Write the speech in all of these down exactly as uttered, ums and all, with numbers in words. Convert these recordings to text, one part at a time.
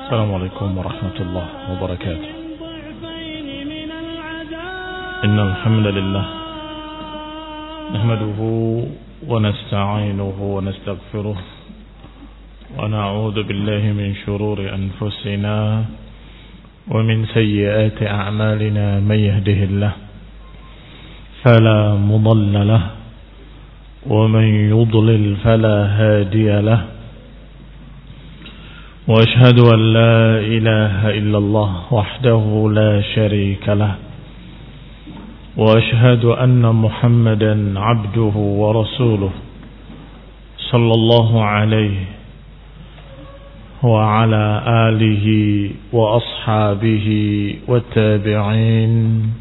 السلام عليكم ورحمة الله وبركاته. إن الحمد لله نحمده ونستعينه ونستغفره ونعوذ بالله من شرور أنفسنا ومن سيئات أعمالنا. من يهده الله فلا مضل له ومن يضلل فلا هادي له. وأشهد أن لا إله إلا الله وحده لا شريك له. وأشهد أن محمدا عبده ورسوله صلى الله عليه وعلى آله وأصحابه والتابعين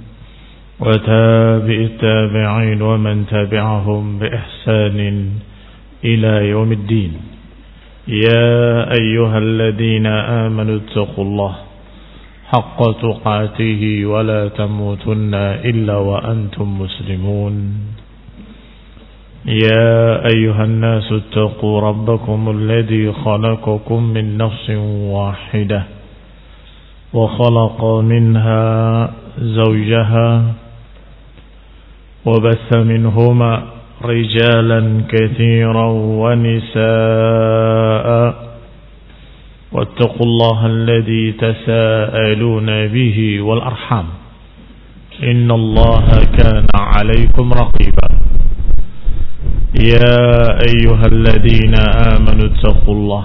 وتابع التابعين ومن تبعهم بإحسان إلى يوم الدين. يا أيها الذين آمنوا اتقوا الله حق تقاته ولا تموتن إلا وأنتم مسلمون. يا أيها الناس اتقوا ربكم الذي خلقكم من نفس واحدة وخلق منها زوجها وبث منهما رجالا كثيرا ونساء واتقوا الله الذي تساءلون به والأرحام إن الله كان عليكم رقيبا. يا أيها الذين آمنوا اتقوا الله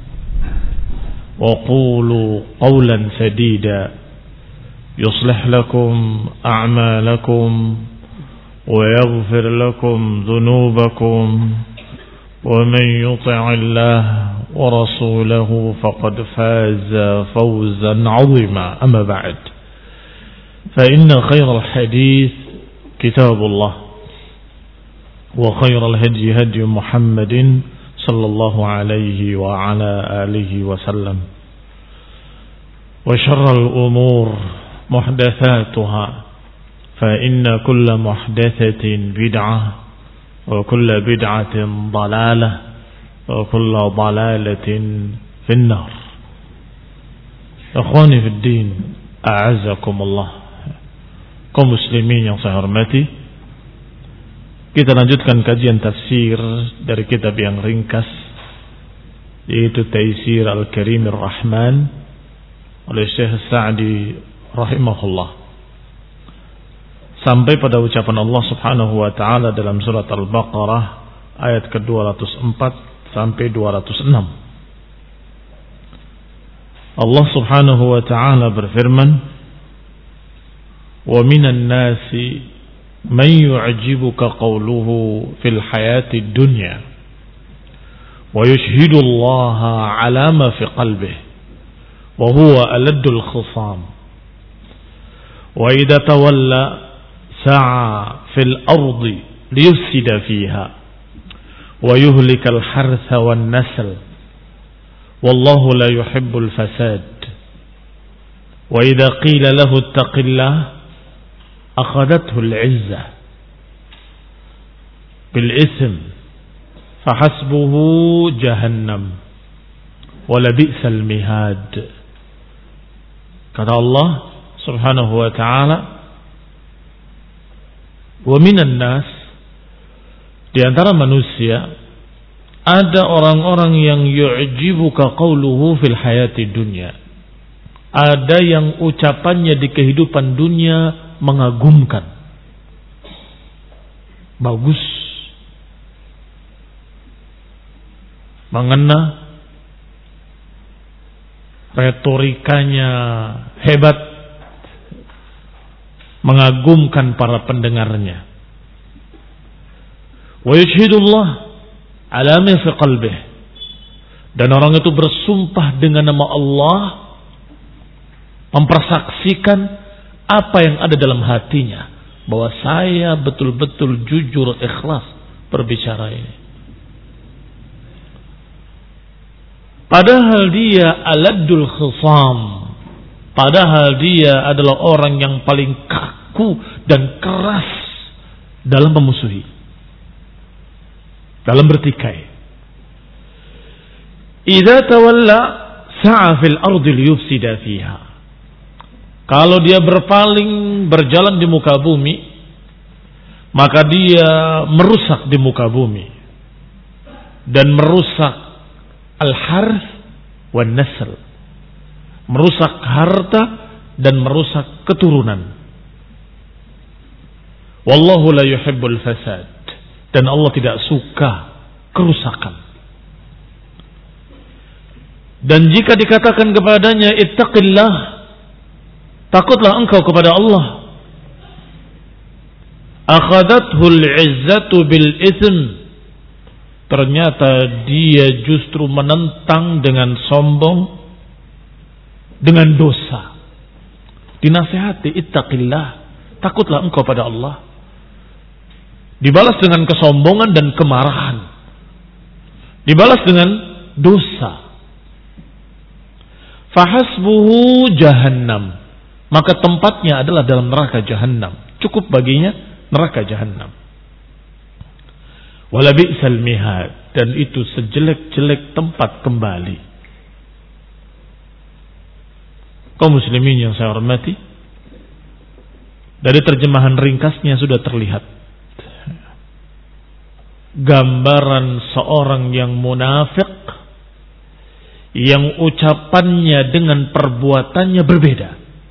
وقولوا قولا سديدا يصلح لكم أعمالكم ويغفر لكم ذنوبكم ومن يطع الله ورسوله فقد فاز فوزا عظيما. أما بعد فإن خير الحديث كتاب الله وخير الهدي هدي محمد صلى الله عليه وعلى آله وسلم وشر الأمور محدثاتها فإن كل محدثة بدعة وكل بدعة ضلالة وكل ضلالة في النار. Ikhwani fi din, a'azzakumullah. Kaum muslimin yang saya hormati, kita lanjutkan kajian tafsir dari kitab yang ringkas, yaitu Taisir Al-Karim Ar-Rahman oleh Syekh Sa'di rahimahullah, sampai pada ucapan Allah Subhanahu wa taala dalam surat Al-Baqarah ayat ke dua ratus empat sampai dua ratus enam. Allah Subhanahu wa taala berfirman, "Wa minan nasi man yu'jibuka qawluhu fil hayati dunya wa yushhidu Allah 'ala ma fi qalbihi wa huwa aladdul khisam wa idza tawalla sa'a fil ardi liyufsida fiha wa yuhlikal hartha wan nasl wallahu la yuhibbul fasad wa idza qila lahu ittaqillah akhadathu al-'izzah bil ism fahasbuhu jahannam wa la bi'sal mihad." Kata Allah Subhanahu wa ta'ala, wa minan nas, di antara manusia ada orang-orang yang yu'jibuka qawluhu fil hayati dunya. Ada yang ucapannya di kehidupan dunia mengagumkan, bagus, mengena, retorikanya hebat, mengagumkan para pendengarnya. Wa yashhadullah ala ma fi qalbihi, dan orang itu bersumpah dengan nama Allah, mempersaksikan apa yang ada dalam hatinya, bahwa saya betul-betul jujur ikhlas berbicara ini. Padahal dia aladdul khisam, padahal dia adalah orang yang paling kaku dan keras dalam memusuhi, dalam bertikai. Idza tawalla sa'a fil ardi liyufsida fiha. Kalau dia berpaling berjalan di muka bumi, maka dia merusak di muka bumi dan merusak al-harth wan nasl, merusak harta dan merusak keturunan. Wallahu la yuhibbul fasad, dan Allah tidak suka kerusakan. Dan jika dikatakan kepadanya ittaqillah, takutlah engkau kepada Allah, akhadathul izzatu bil ism, ternyata dia justru menentang dengan sombong, dengan dosa. Dinasihati, ittaqillah, takutlah engkau pada Allah, dibalas dengan kesombongan dan kemarahan, dibalas dengan dosa. Fahasbuhu jahannam, maka tempatnya adalah dalam neraka jahannam. Cukup baginya neraka jahannam. Wala bi'sal mihad, dan itu sejelek-jelek tempat kembali. Kaum muslimin yang saya hormati, dari terjemahan ringkasnya sudah terlihat gambaran seorang yang munafik, yang ucapannya dengan perbuatannya berbeda.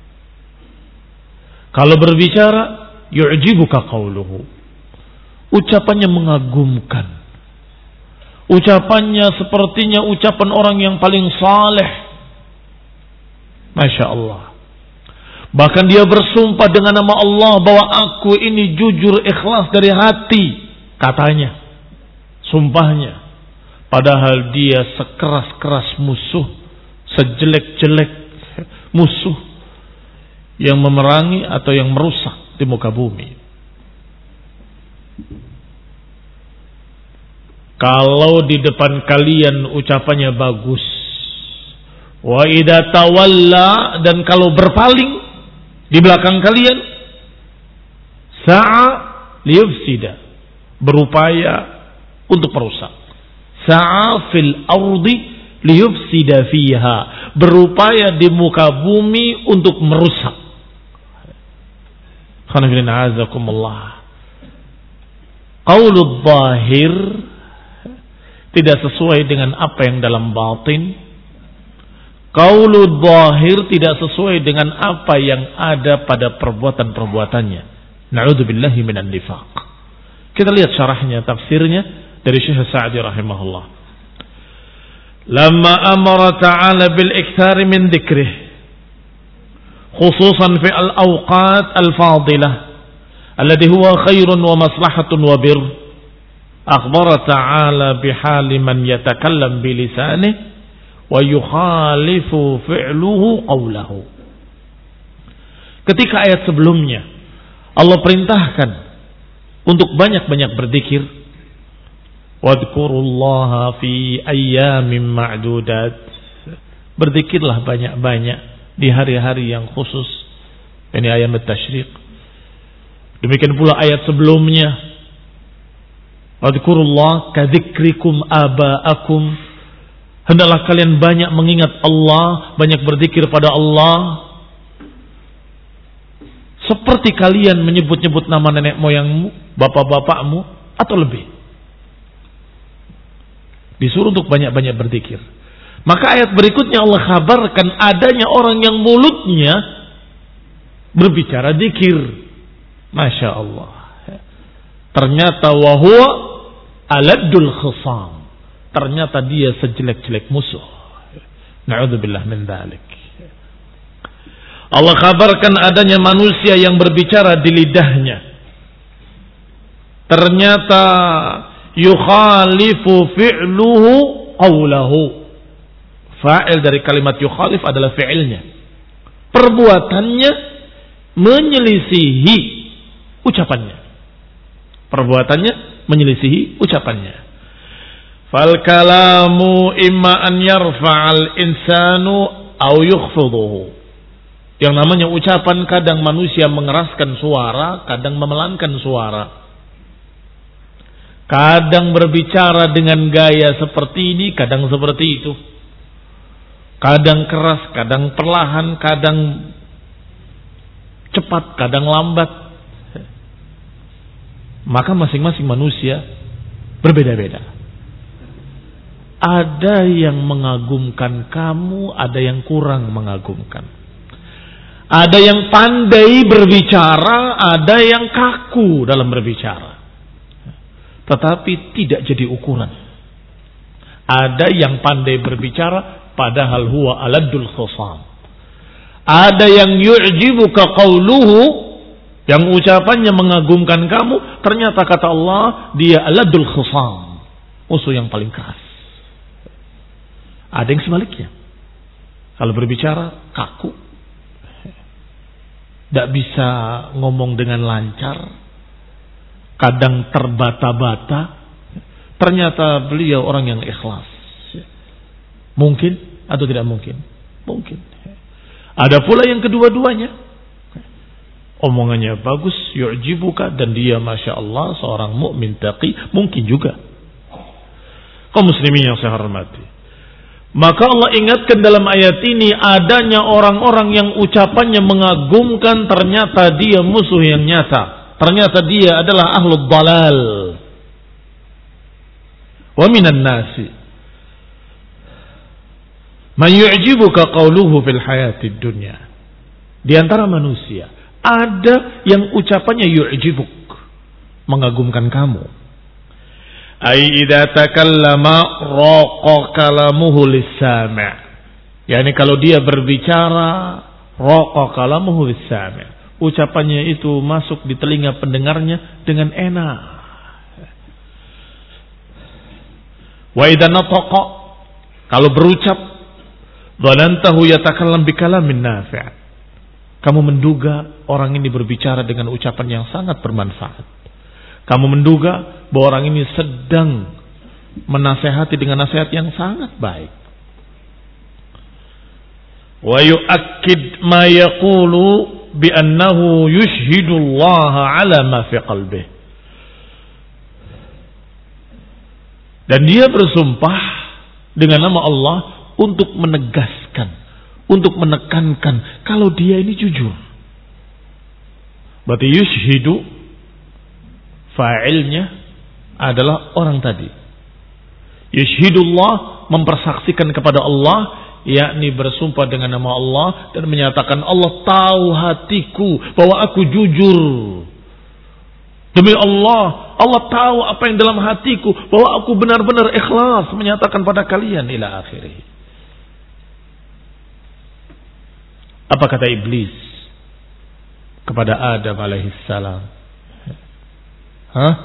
Kalau berbicara, yu'jibuka qawluhu, ucapannya mengagumkan, ucapannya sepertinya ucapan orang yang paling saleh. Masya Allah. Bahkan dia bersumpah dengan nama Allah bahwa aku ini jujur ikhlas dari hati, katanya, sumpahnya. Padahal dia sekeras-keras musuh, sejelek-jelek musuh yang memerangi atau yang merusak di muka bumi. Kalau di depan kalian ucapannya bagus, wa idza tawalla, dan kalau berpaling di belakang kalian, sa'a liyufsida, berupaya untuk merusak. Sa'a fil ardi liyufsida fiha, berupaya di muka bumi untuk merusak. Khana azakumullah. Qaulul zahir tidak sesuai dengan apa yang dalam batin. Qaulul zahir tidak sesuai dengan apa yang ada pada perbuatan-perbuatannya. Na'udzubillahi minan nifaq. Kita lihat syarahnya, tafsirnya dari Syekh Sa'di rahimahullah. Lamma amara ta'ala bil ikthar min dzikrih, khususan fi al-awqat al-fadilah alladhi huwa khairun wa maslahatun wa bir, akhbara ta'ala bihali man yatakallam bilisanihi wa yukhalifu fi'luhu qawlahu. Ketika ayat sebelumnya Allah perintahkan untuk banyak-banyak berzikir, wadhkurullaha fi ayyamin ma'dudat, berzikirlah banyak-banyak di hari-hari yang khusus, ini ayat tasyrik. Demikian pula ayat sebelumnya, wadhkurullah kadzikrikum aba'akum, hendaklah kalian banyak mengingat Allah, banyak berzikir pada Allah, seperti kalian menyebut-nyebut nama nenek moyangmu, bapak-bapakmu, atau lebih. Disuruh untuk banyak-banyak berzikir. Maka ayat berikutnya Allah kabarkan adanya orang yang mulutnya berbicara zikir. Masya Allah. Ternyata wahuwa aladul khisam, ternyata dia sejelek-jelek musuh. Na'udzubillah min dzalik. Allah kabarkan adanya manusia yang berbicara di lidahnya, ternyata yukhalifu fi'luhu qawlahu. Fa'il dari kalimat yukhalif adalah fi'ilnya, perbuatannya menyelisihi ucapannya. Perbuatannya menyelisihi ucapannya. Fal kalamu imma an yarfa'al insanu au yukhfiduhu. Yang namanya ucapan, kadang manusia mengeraskan suara, kadang memelankan suara. Kadang berbicara dengan gaya seperti ini, kadang seperti itu. Kadang keras, kadang perlahan, kadang cepat, kadang lambat. Maka masing-masing manusia berbeda-beda. Ada yang mengagumkan kamu, ada yang kurang mengagumkan. Ada yang pandai berbicara, ada yang kaku dalam berbicara. Tetapi tidak jadi ukuran. Ada yang pandai berbicara, padahal huwa aladul khusam. Ada yang yu'jibuka qawluhu, yang ucapannya mengagumkan kamu, ternyata kata Allah, dia aladul khusam, musuh yang paling keras. Ada yang sebaliknya. Kalau berbicara kaku, tidak bisa ngomong dengan lancar, kadang terbata-bata. Ternyata beliau orang yang ikhlas. Mungkin atau tidak mungkin? Mungkin. Ada pula yang kedua-duanya. Omongannya bagus, yu'jibuka, dan dia Masya Allah seorang mukmin taqi. Mungkin juga. Kaum muslimin yang saya hormati. Maka Allah ingatkan dalam ayat ini adanya orang-orang yang ucapannya mengagumkan, ternyata dia musuh yang nyata. Ternyata dia adalah ahlul dalal. Wa minan nasi man yu'jibuka qawluhu fil hayatid dunya. Di antara manusia ada yang ucapannya yu'jibuk, mengagumkan kamu. Ai idza takallama raqa kalamuhu lis-sami'. Yani kalau dia berbicara, raqa kalamuhu lis-sami'. Ucapannya itu masuk di telinga pendengarnya dengan enak. Wa idza nataqa, kalau berucap, dhanantahu yatakallam bikalamin nafi'. Kamu menduga orang ini berbicara dengan ucapan yang sangat bermanfaat. Kamu menduga bahwa orang ini sedang menasehati dengan nasihat yang sangat baik. Wa yu'akkid ma yaqulu bi annahu yushhidu Allah ala ma fi qalbihi. Dan dia bersumpah dengan nama Allah untuk menegaskan, untuk menekankan kalau dia ini jujur. Berarti yushhidu fa'ilnya adalah orang tadi. Yushhidullah, mempersaksikan kepada Allah, yakni bersumpah dengan nama Allah dan menyatakan Allah tahu hatiku bahwa aku jujur. Demi Allah, Allah tahu apa yang dalam hatiku bahwa aku benar-benar ikhlas menyatakan pada kalian ila akhirih. Apa kata iblis kepada Adam alaihissalam? Hah?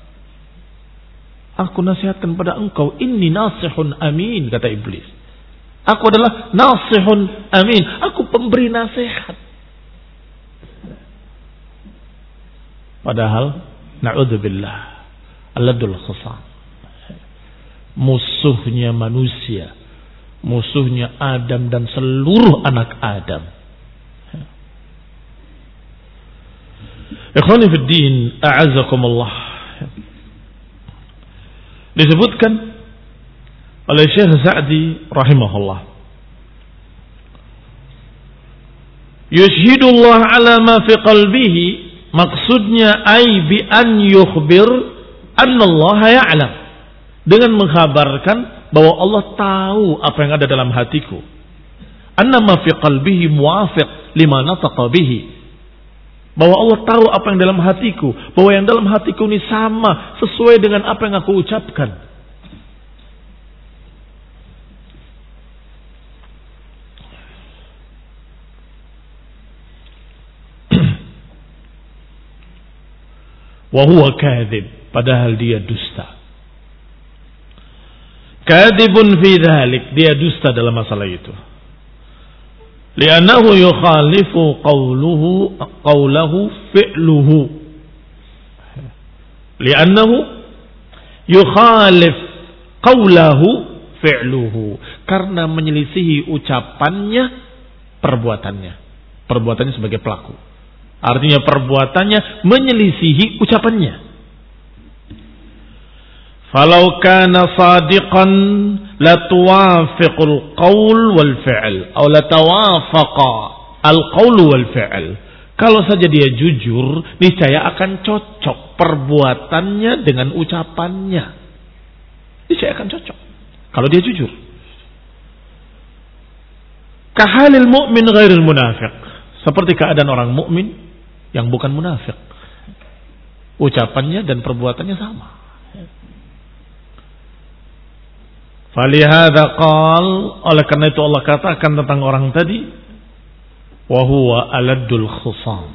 Aku nasihatkan pada engkau, inni nasihun amin, kata iblis. Aku adalah nasihun amin, aku pemberi nasihat. Padahal na'udzubillah, aladul khusam, musuhnya manusia, musuhnya Adam dan seluruh anak Adam. Ikhwani fid din, a'azzakumullah. Disebutkan oleh Syekh Sa'di rahimahullah, yushhidullah ala ma fi qalbihi, maksudnya ay bi an yukhbir anna Allah ya'lam, dengan mengkhabarkan bahwa Allah tahu apa yang ada dalam hatiku. Anna ma fi qalbihi muwafiq lima nataqa bihi, bahwa Allah tahu apa yang dalam hatiku, bahwa yang dalam hatiku ini sama, sesuai dengan apa yang aku ucapkan. Wa huwa kadhib, padahal dia dusta. Kadhibun fi dhalik, dia dusta dalam masalah itu. Li'annahu yukhalifu qawluhu qawlahu fi'luhu. Li'annahu yukhalif qawlahu fi'luhu, karena menyelisihi ucapannya perbuatannya. Perbuatannya sebagai pelaku. Artinya perbuatannya menyelisihi ucapannya. Falau kana sadiqan latuwafiqul qaul wal fi'l atau latawafaqa al qaul wal fi'l. Kalau saja dia jujur, niscaya akan cocok perbuatannya dengan ucapannya. Niscaya akan cocok kalau dia jujur. Kahalil mu'min ghairil munafiq. Seperti keadaan orang mukmin yang bukan munafik. Ucapannya dan perbuatannya sama. Falihada qal, oleh karena itu Allah katakan tentang orang tadi, wa huwa aladul khusam.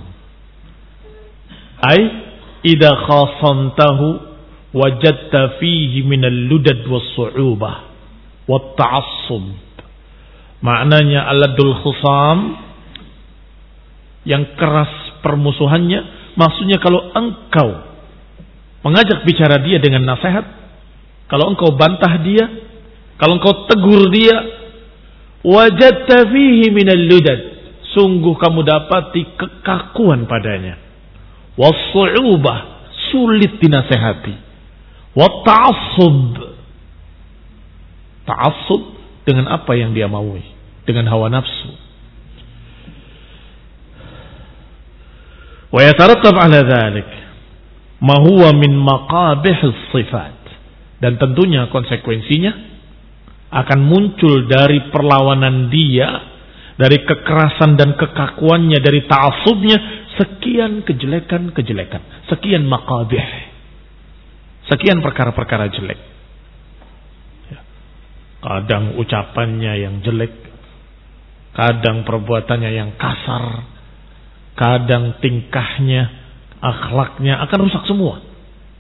Ai idza khasamtahu wajadta fihi min al-ludad was-su'ubah wat-ta'assub. Maknanya aladul khusam, yang keras permusuhannya, maksudnya kalau engkau mengajak bicara dia dengan nasihat, kalau engkau bantah dia, kalau engkau tegur dia, wajadta fihi minal ludad, sungguh kamu dapati kekakuan padanya, was-su'ubah, sulit dinasehati, wat-ta'assub, ta'assub dengan apa yang dia maui, dengan hawa nafsu. Wa yatarattab ala dhalik ma huwa min maqabih as-sifat, dan tentunya konsekuensinya akan muncul dari perlawanan dia, dari kekerasan dan kekakuannya, dari ta'assubnya, sekian kejelekan-kejelekan, sekian maqabih, sekian perkara-perkara jelek. Kadang ucapannya yang jelek, kadang perbuatannya yang kasar, kadang tingkahnya, akhlaknya akan rusak semua.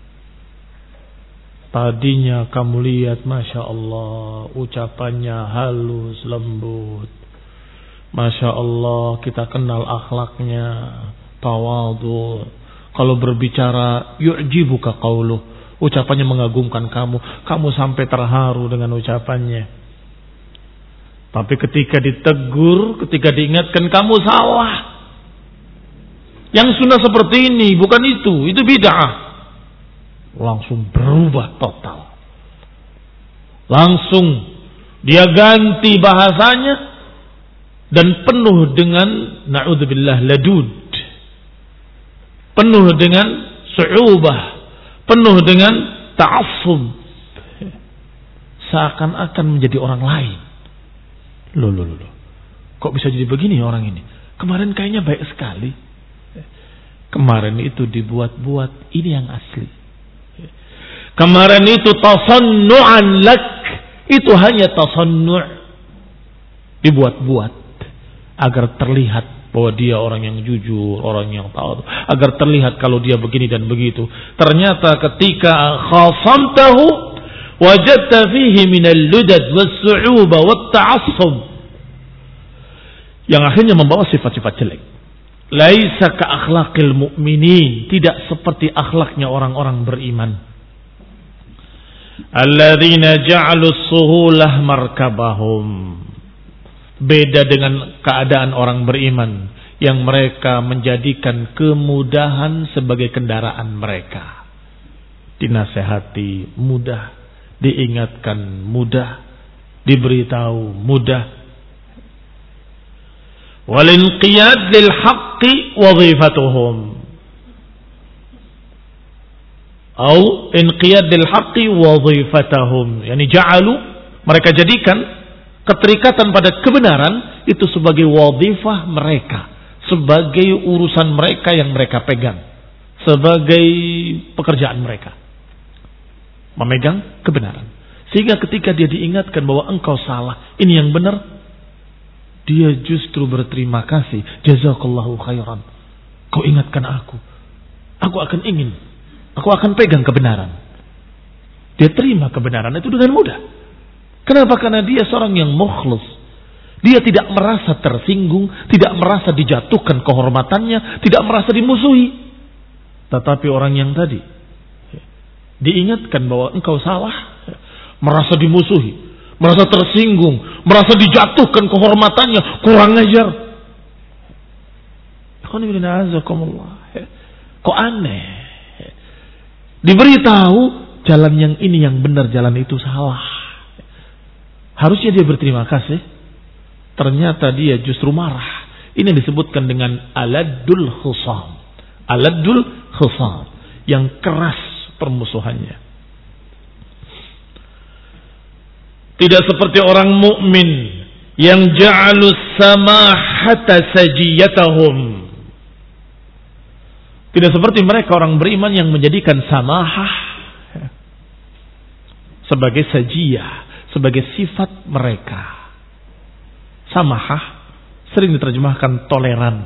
Tadinya kamu lihat, Masya Allah, ucapannya halus, lembut. Masya Allah, kita kenal akhlaknya, tawadhu. Kalau berbicara, yu'jibuka qawluh, ucapannya mengagumkan kamu. Kamu sampai terharu dengan ucapannya. Tapi ketika ditegur, ketika diingatkan, kamu salah. Yang sunnah seperti ini, bukan itu, itu bid'ah. Langsung berubah total. Langsung dia ganti bahasanya dan penuh dengan na'udzubillah ladud, penuh dengan su'ubah, penuh dengan ta'assub, seakan-akan menjadi orang lain. Loh, loh, loh, kok bisa jadi begini orang ini? Kemarin kayaknya baik sekali. Kemarin itu dibuat-buat, ini yang asli. Kemarin itu tasannu'an lak, itu hanya tasannu', dibuat-buat agar terlihat bahwa dia orang yang jujur, orang yang tahu, agar terlihat kalau dia begini dan begitu. Ternyata ketika khasamtahu wajadta fihi minal ludad was-su'uba wat-ta'assub, yang akhirnya membawa sifat-sifat jelek. Laisa ka akhlaqil mu'minin, tidak seperti akhlaknya orang-orang beriman. Alladzina ja'alu suhulah markabahum, beda dengan keadaan orang beriman yang mereka menjadikan kemudahan sebagai kendaraan mereka. Dinasehati mudah, diingatkan mudah, diberitahu mudah. Walinqiyad lil haqqi wadhifatuhum, atau inqiyad lil haqqi wadhifatahum, yani ja'alu, mereka jadikan keterikatan pada kebenaran itu sebagai wadhifah mereka, sebagai urusan mereka yang mereka pegang, sebagai pekerjaan mereka, memegang kebenaran. Sehingga ketika dia diingatkan bahwa engkau salah, ini yang benar, dia justru berterima kasih, jazakallahu khairan, kau ingatkan aku, aku akan ingin, aku akan pegang kebenaran. Dia terima kebenaran itu dengan mudah. Kenapa? Karena dia seorang yang mukhlis. Dia tidak merasa tersinggung, tidak merasa dijatuhkan kehormatannya, tidak merasa dimusuhi. Tetapi orang yang tadi diingatkan bahwa engkau salah, merasa dimusuhi, merasa tersinggung, merasa dijatuhkan kehormatannya, kurang ajar. Kok aneh? Diberitahu jalan yang ini yang benar, jalan itu salah. Harusnya dia berterima kasih. Ternyata dia justru marah. Ini disebutkan dengan aladul khusam. Aladul khusam. Yang keras permusuhannya. Tidak seperti orang mukmin yang ja'alus samahata sajiyatahum. Tidak seperti mereka orang beriman yang menjadikan samahah sebagai sajiyah, sebagai sifat mereka. Samahah sering diterjemahkan toleran.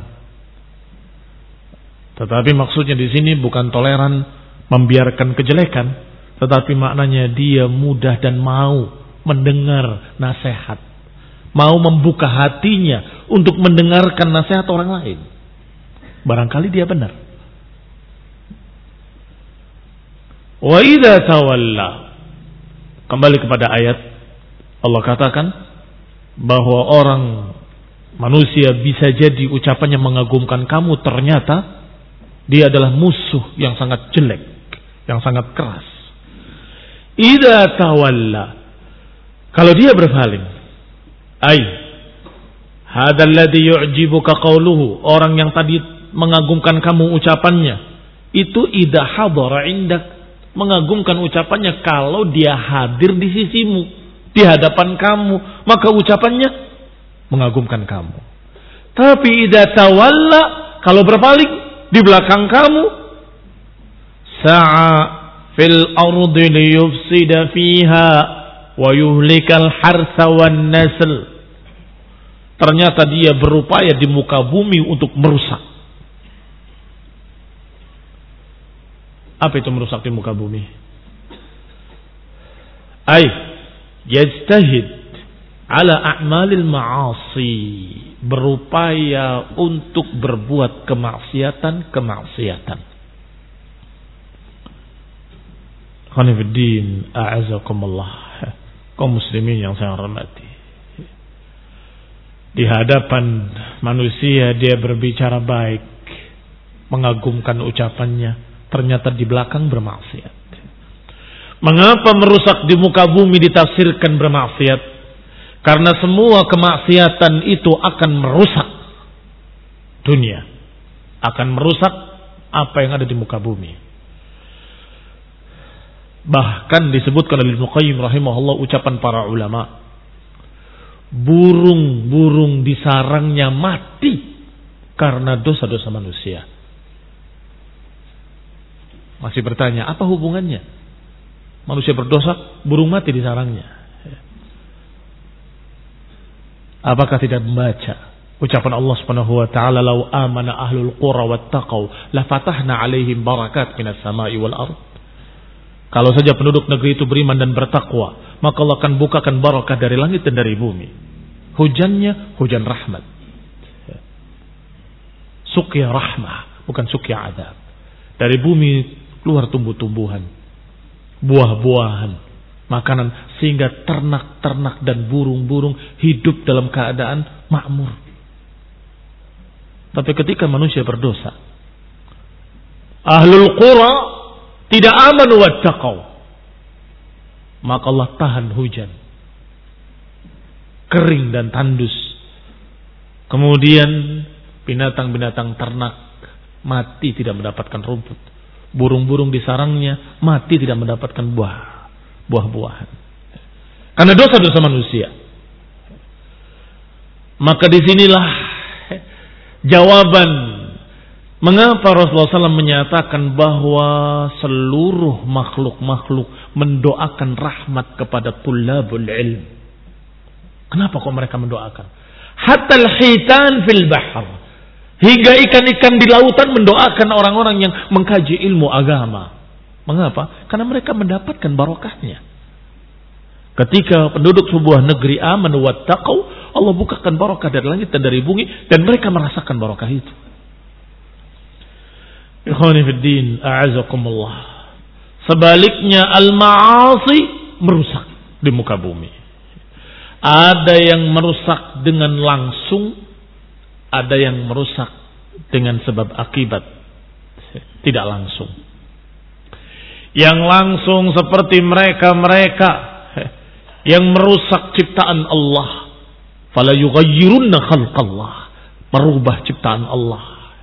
Tetapi maksudnya di sini bukan toleran membiarkan kejelekan, tetapi maknanya dia mudah dan mau mendengar nasihat, mau membuka hatinya untuk mendengarkan nasihat orang lain. Barangkali dia benar. Wa idza tawalla, kembali kepada ayat Allah katakan bahwa orang manusia bisa jadi ucapannya mengagumkan kamu, ternyata dia adalah musuh yang sangat jelek, yang sangat keras. Idza tawalla, kalau dia berpaling, ay hadzal ladzi yu'jibuka qawluhu, orang yang tadi mengagumkan kamu ucapannya, itu idza hadara indak, mengagumkan ucapannya kalau dia hadir di sisimu, di hadapan kamu, maka ucapannya mengagumkan kamu. Tapi idza tawalla, kalau berpaling di belakang kamu, sa'a fil ardi liyufsida fiha wa yuhlikal harsa wan nasl, ternyata dia berupaya di muka bumi untuk merusak. Apa itu merusak di muka bumi? Ay yajtahid ala a'malil ma'asi, berupaya untuk berbuat kemaksiatan-kemaksiatan. Khonifuddin a'azakumullah, kaum muslimin yang saya hormati. Di hadapan manusia dia berbicara baik, mengagumkan ucapannya, ternyata di belakang bermaksiat. Mengapa merusak di muka bumi ditafsirkan bermaksiat? Karena semua kemaksiatan itu akan merusak dunia, akan merusak apa yang ada di muka bumi. Bahkan disebutkan oleh Ibnu Qayyim rahimahullah ucapan para ulama, burung-burung di sarangnya mati karena dosa-dosa manusia. Masih bertanya, apa hubungannya? Manusia berdosa, burung mati di sarangnya. Apakah tidak membaca ucapan Allah Subhanahu wa taala, "Lau amana ahlul qura wattaqau la fatahna 'alaihim barakat minas sama'i wal ard." Kalau saja penduduk negeri itu beriman dan bertakwa, maka Allah akan bukakan barakah dari langit dan dari bumi. Hujannya hujan rahmat. Suqya rahmah, bukan suqya adab. Dari bumi keluar tumbuh-tumbuhan, buah-buahan, makanan, sehingga ternak-ternak dan burung-burung hidup dalam keadaan makmur. Tapi ketika manusia berdosa, ahlul qura tidak aman wattaqau, maka Allah tahan hujan, kering dan tandus. Kemudian binatang-binatang ternak mati tidak mendapatkan rumput. Burung-burung di sarangnya mati tidak mendapatkan buah, buah-buahan. Karena dosa-dosa manusia. Maka disinilah jawaban mengapa Rasulullah shallallahu alaihi wasallam menyatakan bahwa seluruh makhluk-makhluk mendoakan rahmat kepada tullabul ilm. Kenapa kok mereka mendoakan? Hatta al-hitan fil bahr, hingga ikan-ikan di lautan mendoakan orang-orang yang mengkaji ilmu agama. Mengapa? Karena mereka mendapatkan barokahnya. Ketika penduduk sebuah negeri aman wattaqau, Allah bukakan barokah dari langit dan dari bumi, dan mereka merasakan barokah itu. Ikhwani fiddin, a'azakumullah. Sebaliknya al-ma'asi merusak di muka bumi. Ada yang merusak dengan langsung, ada yang merusak dengan sebab akibat tidak langsung. yang langsung seperti mereka-mereka yang merusak ciptaan Allah. Fala yughayyirunna khalqallah, merubah ciptaan Allah.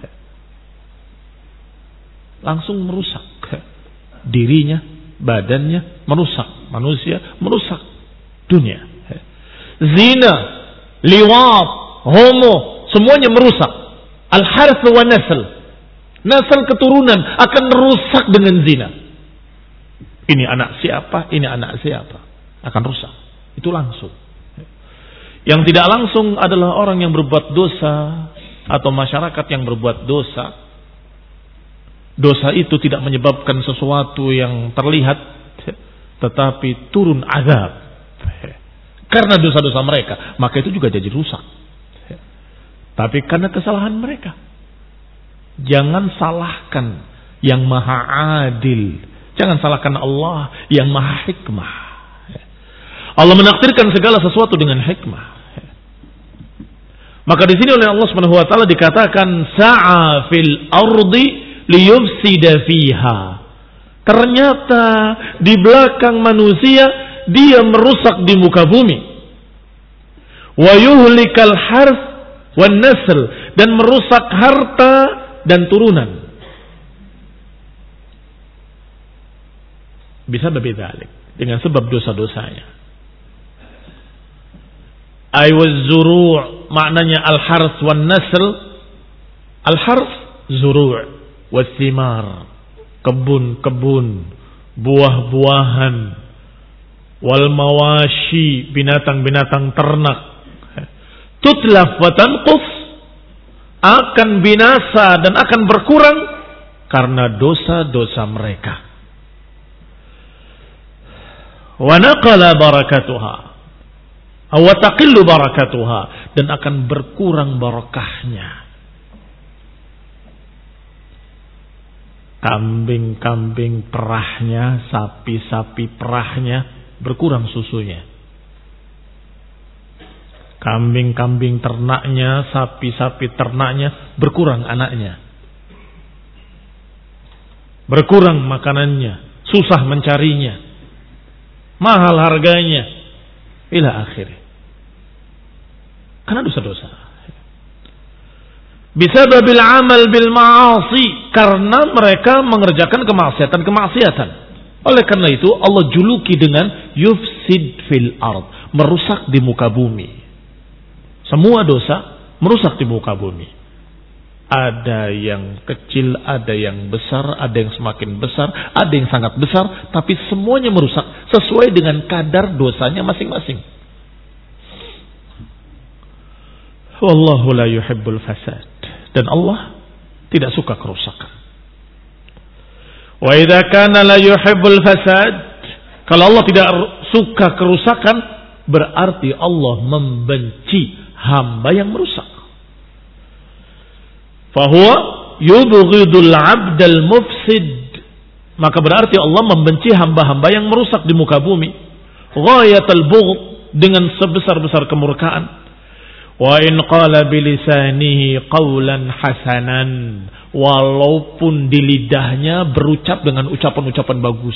Langsung merusak dirinya, badannya, merusak manusia, merusak dunia. Zina, liwat, homo, semuanya merusak. Al-harth wa nasl, nasl keturunan akan rusak dengan zina. Ini anak siapa, ini anak siapa, akan rusak. Itu langsung. Yang tidak langsung adalah orang yang berbuat dosa atau masyarakat yang berbuat dosa. Dosa itu tidak menyebabkan sesuatu yang terlihat, tetapi turun azab. Karena dosa-dosa mereka, maka itu juga jadi rusak. Tapi karena kesalahan mereka. Jangan salahkan yang maha adil. Jangan salahkan Allah yang maha hikmah. Allah menakdirkan segala sesuatu dengan hikmah. Maka di sini oleh Allah Subhanahu wa taala dikatakan sa'a fil ardi liyufsida fiha. Ternyata di belakang manusia dia merusak di muka bumi. Wa yuhlikal harth wan nasl, dan merusak harta dan turunan. Bisa berbeda dengan sebab dosa-dosanya. Ay waz-zuru' maknanya al-harth wan nasl. Al-harth zuru' was-thimar, kebun-kebun, buah-buahan, wal mawashi, binatang-binatang ternak. Tutlaf wa tanqus, akan binasa dan akan berkurang karena dosa-dosa mereka. Wa naqala barakatuha, wa taqillu barakatuha, dan akan berkurang barakahnya. Kambing-kambing perahnya, sapi-sapi perahnya, berkurang susunya. Kambing-kambing ternaknya, sapi-sapi ternaknya, berkurang anaknya. Berkurang makanannya, susah mencarinya, mahal harganya, ila akhirnya. Karena dosa-dosa. Bisababil amal bil ma'asi, karena mereka mengerjakan kemaksiatan-kemaksiatan. Oleh karena itu Allah juluki dengan yufsid fil ard, merusak di muka bumi. Semua dosa merusak di muka bumi. Ada yang kecil, ada yang besar, ada yang semakin besar, ada yang sangat besar, tapi semuanya merusak sesuai dengan kadar dosanya masing-masing. Wallahu la yuhibbul fasad, dan Allah tidak suka kerusakan. Wa idza kana la yuhibbul fasad, kalau Allah tidak suka kerusakan, berarti Allah membenci hamba yang merusak. Fahuwa yubghidul 'abdal mufsid, maka berarti Allah membenci hamba-hamba yang merusak di muka bumi. Ghayatul bughd, dengan sebesar-besar kemurkaan. Wa in qala bilisanihi qawlan hasanan, walaupun di lidahnya berucap dengan ucapan-ucapan bagus.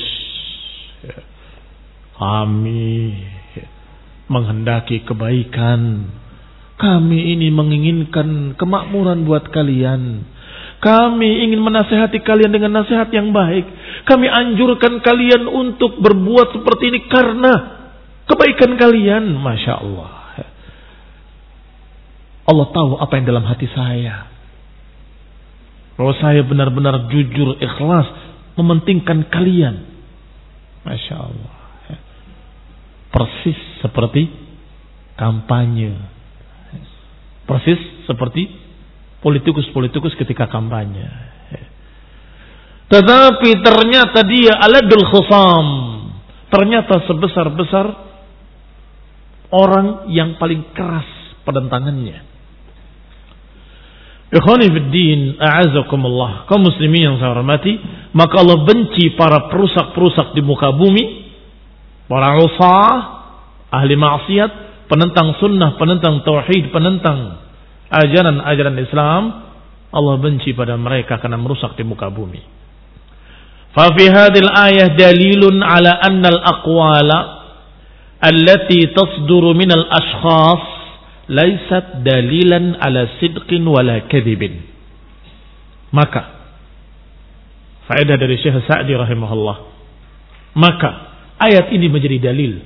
Kami menghendaki kebaikan, kami ini menginginkan kemakmuran buat kalian, kami ingin menasihati kalian dengan nasihat yang baik, kami anjurkan kalian untuk berbuat seperti ini karena kebaikan kalian. Masya Allah, Allah tahu apa yang dalam hati saya, bahwa saya benar-benar jujur, ikhlas mementingkan kalian. Masya Allah, persis seperti kampanye, persis seperti politikus-politikus ketika kampanye. Tetapi ternyata dia aladul khusam, ternyata sebesar-besar orang yang paling keras penentangannya. Ikhwani fiddin, a'azakumullah, kaum muslimin yang saya hormati, maka Allah benci para perusak-perusak di muka bumi, para usah, ahli maksiat, penentang sunnah, penentang tauhid, penentang ajaran-ajaran Islam. Allah benci pada mereka karena merusak di muka bumi. Fa fi hadhil ayah dalilun ala anna al-aqwala allati tasduru min al-ashkhas laysat dalilan ala sidqin wala kadhibin. Maka faedah dari Syekh Sa'di rahimahullah, maka ayat ini menjadi dalil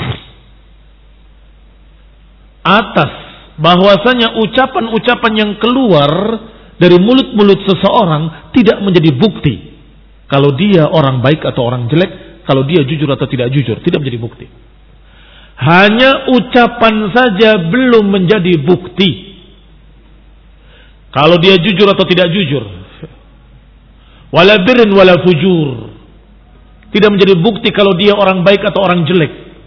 atas bahwasanya ucapan-ucapan yang keluar dari mulut-mulut seseorang tidak menjadi bukti kalau dia orang baik atau orang jelek, kalau dia jujur atau tidak jujur, tidak menjadi bukti. Hanya ucapan saja belum menjadi bukti kalau dia jujur atau tidak jujur. Wala birrin wala fujur, tidak menjadi bukti kalau dia orang baik atau orang jelek.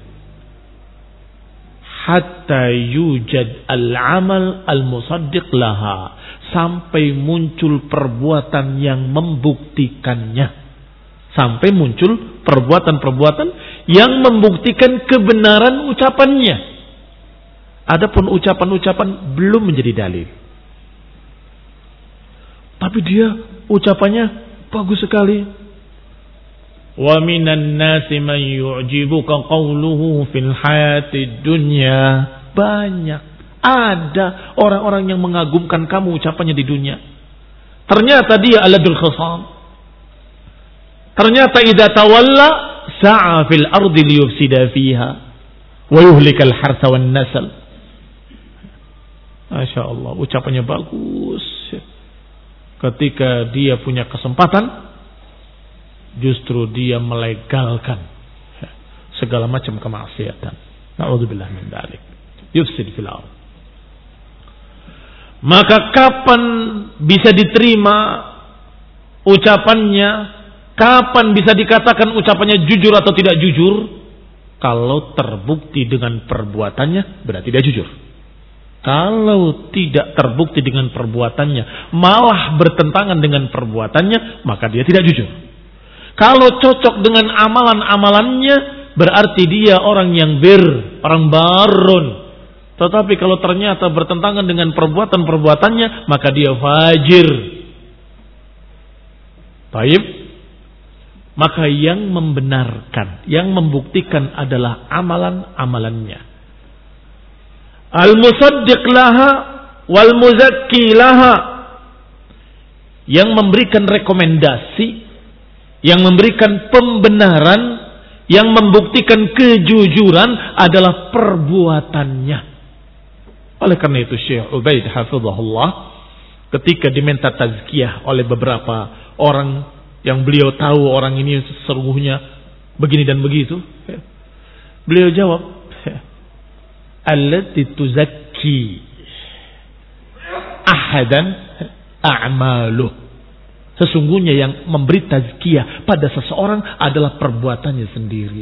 Hatta yujad al-amal al-musaddiq laha, sampai muncul perbuatan yang membuktikannya. Sampai muncul perbuatan-perbuatan yang membuktikan kebenaran ucapannya. Adapun ucapan-ucapan belum menjadi dalil. Tapi dia ucapannya bagus sekali. Wa minan nasi man yu'jibuka qawluhu fil hayati dunya. Banyak ada orang-orang yang mengagumkan kamu ucapannya di dunia. Ternyata dia aladul khisam. Ternyata idza tawalla sa'a fil ardi liyufsida fiha wa yuhlikal harsa wan nasl. Masya Allah, ucapannya bagus. Ketika dia punya kesempatan, justru dia melegalkan segala macam kemaksiatan. Na'udzubillah min dzalik. Yufsid fil ardh. Maka kapan bisa diterima ucapannya? Kapan bisa dikatakan ucapannya jujur atau tidak jujur? Kalau terbukti dengan perbuatannya, berarti dia jujur. Kalau tidak terbukti dengan perbuatannya, malah bertentangan dengan perbuatannya, maka dia tidak jujur. Kalau cocok dengan amalan-amalannya, berarti dia orang yang bir, orang barun. Tetapi kalau ternyata bertentangan dengan perbuatan-perbuatannya, maka dia fajir. Baik. Maka yang membenarkan, yang membuktikan adalah amalan-amalannya. Al-musaddiq laha wal muzakki laha, yang memberikan rekomendasi, yang memberikan pembenaran, yang membuktikan kejujuran adalah perbuatannya. Oleh karena itu Syekh Ubaid hafizahullah ketika diminta tazkiyah oleh beberapa orang yang beliau tahu orang ini sesungguhnya begini dan begitu, beliau jawab, allati tuzakki ahadan a'maluh. Sesungguhnya yang memberi tazkiyah pada seseorang adalah perbuatannya sendiri.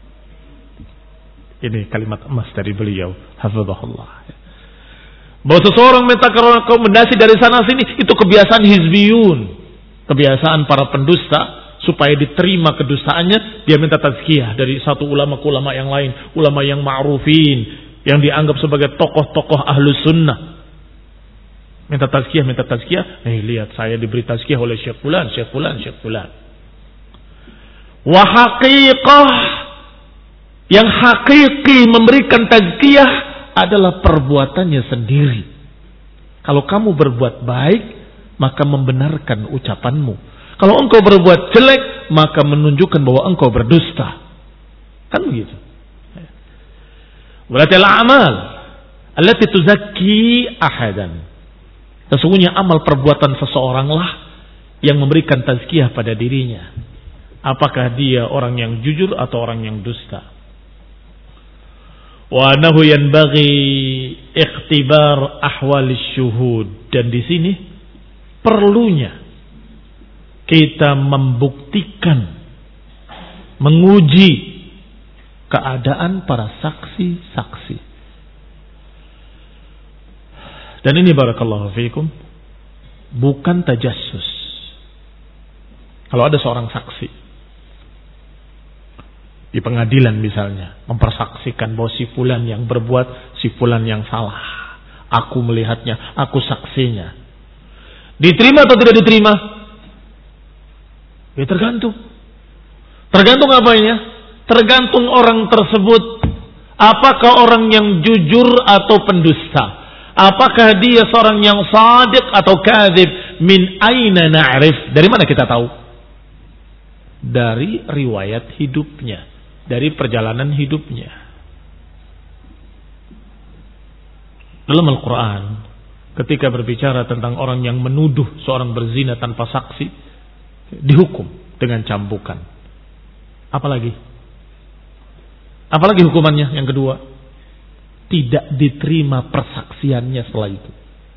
Ini kalimat emas dari beliau hafizahullah. Bahwa seseorang minta rekomendasi dari sana sini, itu kebiasaan hizbiyun, kebiasaan para pendusta. Supaya diterima kedustaannya, dia minta tazkiyah dari satu ulama ke ulama yang lain, ulama yang ma'rufin, yang dianggap sebagai tokoh-tokoh ahlus sunnah. Minta tazkiyah, minta tazkiyah. Eh, lihat saya diberi tazkiyah oleh Syekh Fulan, Syekh Fulan, Syekh Fulan. Wa haqiqah, yang hakiki memberikan tazkiyah adalah perbuatannya sendiri. Kalau kamu berbuat baik, maka membenarkan ucapanmu. Kalau engkau berbuat jelek, maka menunjukkan bahwa engkau berdusta. Kan begitu. Berarti al-amal allati tuzakki ahadan. Sesungguhnya amal perbuatan seseoranglah yang memberikan tazkiyah pada dirinya. Apakah dia orang yang jujur atau orang yang dusta. Wa annahu yanbaghi ikhtibar ahwalis syuhud. Dan di sini perlunya kita membuktikan, menguji keadaan para saksi-saksi. Dan ini barakallahu fiikum, bukan tajassus. Kalau ada seorang saksi di pengadilan misalnya, mempersaksikan bahwa si fulan yang berbuat, si fulan yang salah. Aku melihatnya, aku saksinya. Diterima atau tidak diterima? Ya tergantung. Tergantung apanya? Tergantung orang tersebut. Apakah orang yang jujur atau pendusta? Apakah dia seorang yang sadiq atau kadzib? Min aina na'rif? Dari mana kita tahu? Dari riwayat hidupnya, dari perjalanan hidupnya. Dalam Al-Quran, ketika berbicara tentang orang yang menuduh seorang berzina tanpa saksi, dihukum dengan cambukan. Apalagi? Apalagi hukumannya yang kedua? Tidak diterima persaksiannya setelah itu.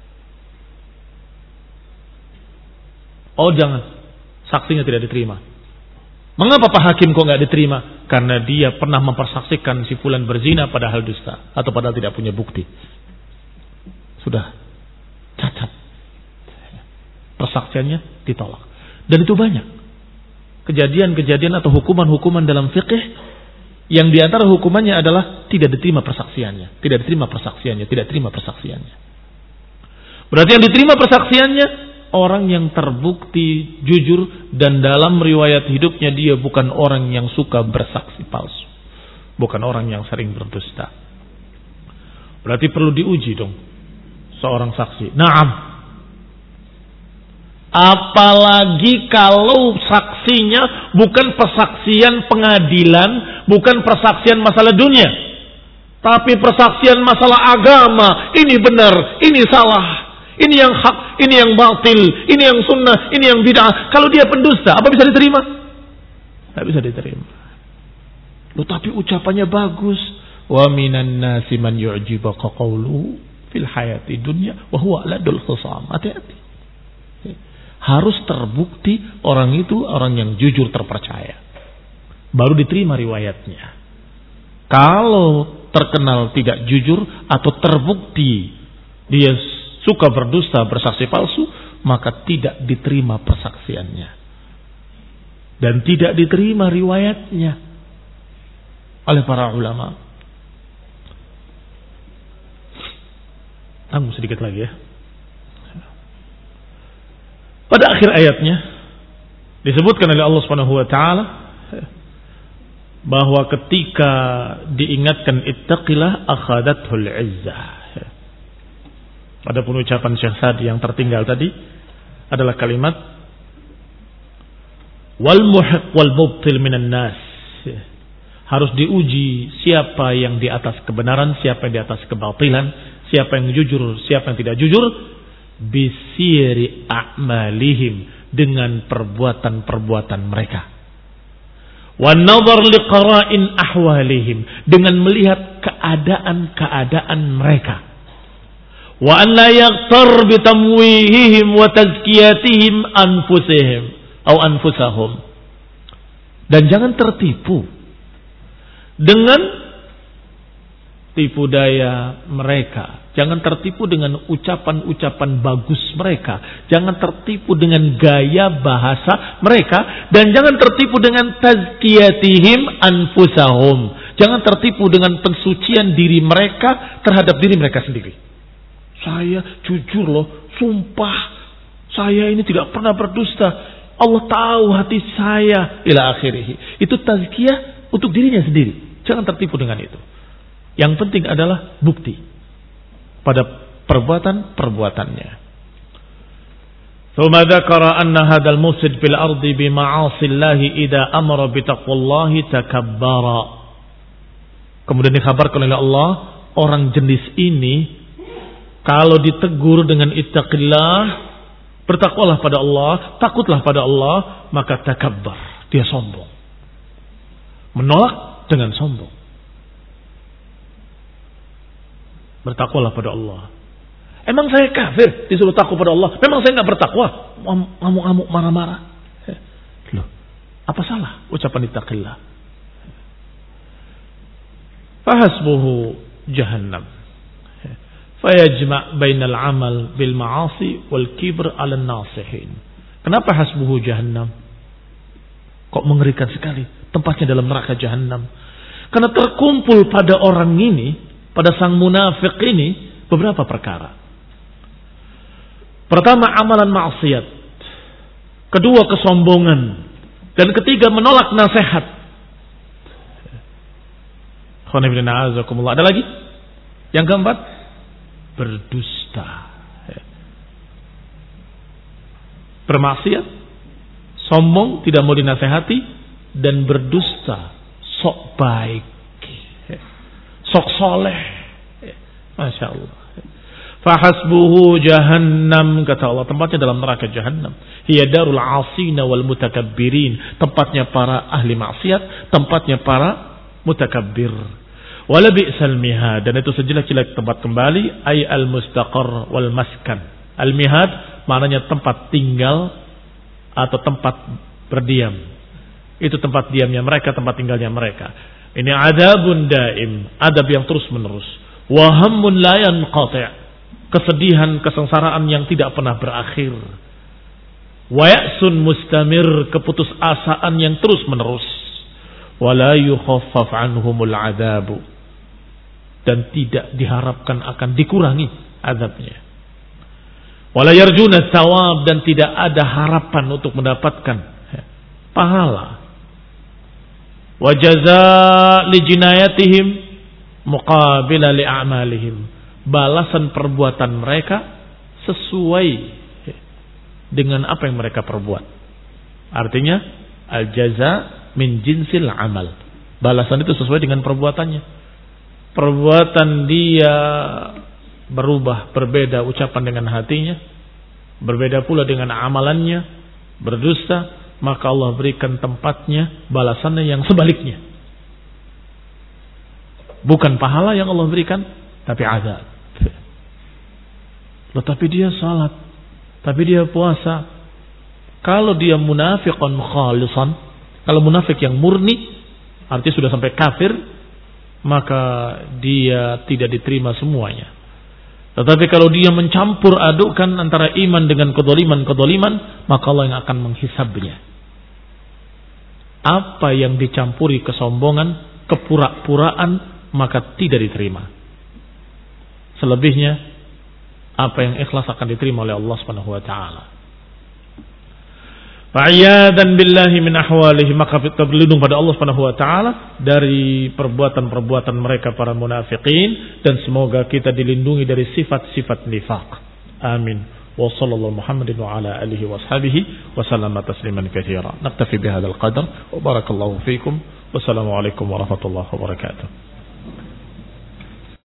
Oh jangan, saksinya tidak diterima. Mengapa Pak Hakim kok nggak diterima? Karena dia pernah mempersaksikan si fulan berzina padahal dusta atau padahal tidak punya bukti. Sudah cacat, persaksiannya ditolak. Dan itu banyak kejadian-kejadian atau hukuman-hukuman dalam fikih yang diantara hukumannya adalah tidak diterima persaksiannya, tidak diterima persaksiannya, tidak diterima persaksiannya. Berarti yang diterima persaksiannya orang yang terbukti jujur dan dalam riwayat hidupnya dia bukan orang yang suka bersaksi palsu, bukan orang yang sering berdusta. Berarti perlu diuji dong seorang saksi. Naam. Apalagi kalau saksinya bukan persaksian pengadilan, bukan persaksian masalah dunia, tapi persaksian masalah agama. Ini benar, ini salah, ini yang hak, ini yang batil, ini yang sunnah, ini yang bid'ah. Kalau dia pendusta, apa bisa diterima? Tidak bisa diterima. Loh, tapi ucapannya bagus. Wa minan nasi man yu'jibaka qawluhu fil hayati dunya wa huwa ladul khisam. Hati-hati. Harus terbukti orang itu orang yang jujur terpercaya, baru diterima riwayatnya. Kalau terkenal tidak jujur atau terbukti dia suka berdusta, bersaksi palsu, maka tidak diterima persaksiannya dan tidak diterima riwayatnya oleh para ulama. Tunggu sedikit lagi ya. Pada akhir ayatnya disebutkan oleh Allah Subhanahu wa taala bahwa ketika diingatkan ittaqillah akhadathul izzah. Pada penucapan Syekh Sa'di yang tertinggal tadi adalah kalimat wal muhiq wal mubtil minan nas. Harus diuji siapa yang di atas kebenaran, siapa yang di atas kebatilan, siapa yang jujur, siapa yang tidak jujur. Bisiri a'malihim, dengan perbuatan-perbuatan mereka. Wan nazar liqara'in ahwalihim, dengan melihat keadaan-keadaan mereka. Wa an la yaghtar bitamwihihim wa tazkiyatihim anfusihim atau anfusahum. Dan jangan tertipu dengan tipu daya mereka. Jangan tertipu dengan ucapan-ucapan bagus mereka. Jangan tertipu dengan gaya bahasa mereka. Dan jangan tertipu dengan tazkiyatihim anfusahum. Jangan tertipu dengan pensucian diri mereka terhadap diri mereka sendiri. Saya jujur loh, sumpah, saya ini tidak pernah berdusta. Allah tahu hati saya, ila akhirih. Itu tazkiyah untuk dirinya sendiri. Jangan tertipu dengan itu. Yang penting adalah bukti pada perbuatan-perbuatannya. Thumma dzakara anna hadzal mufsid fil ardi bi ma'asillahi idza amara bi taqwallahi takabbara. Kemudian dikhabarkan oleh Allah, orang jenis ini kalau ditegur dengan ittaqillah, bertakwalah pada Allah, takutlah pada Allah, maka takabbar, dia sombong. Menolak dengan sombong. Bertakwalah pada Allah. Emang saya kafir disuruh takwa pada Allah? Memang saya nggak bertakwa? Ngamuk-ngamuk, marah-marah. Loh, apa salah ucapan ittaqillah? Fahasbuhu jahannam. Fayajma' bainal amal bil ma'asi wal kibr 'ala an-nasihin. Kenapa hasbuhu jahannam? Kok mengerikan sekali tempatnya dalam neraka jahannam? Karena terkumpul pada orang ini, pada sang munafik ini, beberapa perkara. Pertama, amalan maksiat. Kedua, kesombongan. Dan ketiga, menolak nasihat. Ada lagi? Yang keempat, berdusta. Bermaksiat, sombong, tidak mau dinasehati, dan berdusta, sok baik, sok soleh. Masya Allah. Fahasbuhu jahannam, kata Allah, tempatnya dalam neraka jahannam. Hiya darul asina wal mutakabbirin, tempatnya para ahli maksiat, tempatnya para mutakabbir. Wala bi'sal mihad, dan itu sejelek-jelek tempat kembali, ay al mustaqar wal maskan. Al mihad maknanya tempat tinggal atau tempat berdiam. Itu tempat diamnya mereka, tempat tinggalnya mereka. Ini adabun daim, adab yang terus menerus. Wa hammun la yanqati', kesedihan, kesengsaraan yang tidak pernah berakhir. Wa ya'sun mustamir, keputusasaan yang terus menerus. Wa la yukhaffaf anhumul adabu, dan tidak diharapkan akan dikurangi azabnya. Wa la yarjuna thawab, dan tidak ada harapan untuk mendapatkan pahala. Wa jazaa li jinayatihim muqabila li a'malihim, balasan perbuatan mereka sesuai dengan apa yang mereka perbuat. Artinya al-jaza min jinsil amal, balasan itu sesuai dengan perbuatannya. Perbuatan dia berubah, berbeda ucapan dengan hatinya, berbeda pula dengan amalannya, berdusta, maka Allah berikan tempatnya balasannya yang sebaliknya. Bukan pahala yang Allah berikan, tapi azab. Loh, tapi dia salat, tapi dia puasa. Kalau dia munafiqan khalisan, kalau munafik yang murni, artinya sudah sampai kafir, maka dia tidak diterima semuanya. Tetapi kalau dia mencampur adukkan antara iman dengan kedoliman-kedoliman, maka Allah yang akan menghisabnya. Apa yang dicampuri kesombongan, kepura-puraan, maka tidak diterima. Selebihnya, apa yang ikhlas akan diterima oleh Allah Subhanahu wa taala. Fa'iyyadan billahi min ahwalihi, maka kita berlindung pada Allah Subhanahu wa taala dari perbuatan-perbuatan mereka para munafikin, dan semoga kita dilindungi dari sifat-sifat nifaq. Amin. Wa sallallahu Muhammadin wa ala alihi wa ashabihi wa sallama tasliman katsira. Naktafi bihadzal qadar wa barakallahu fikum. Wassalamu alaikum warahmatullahi wabarakatuh.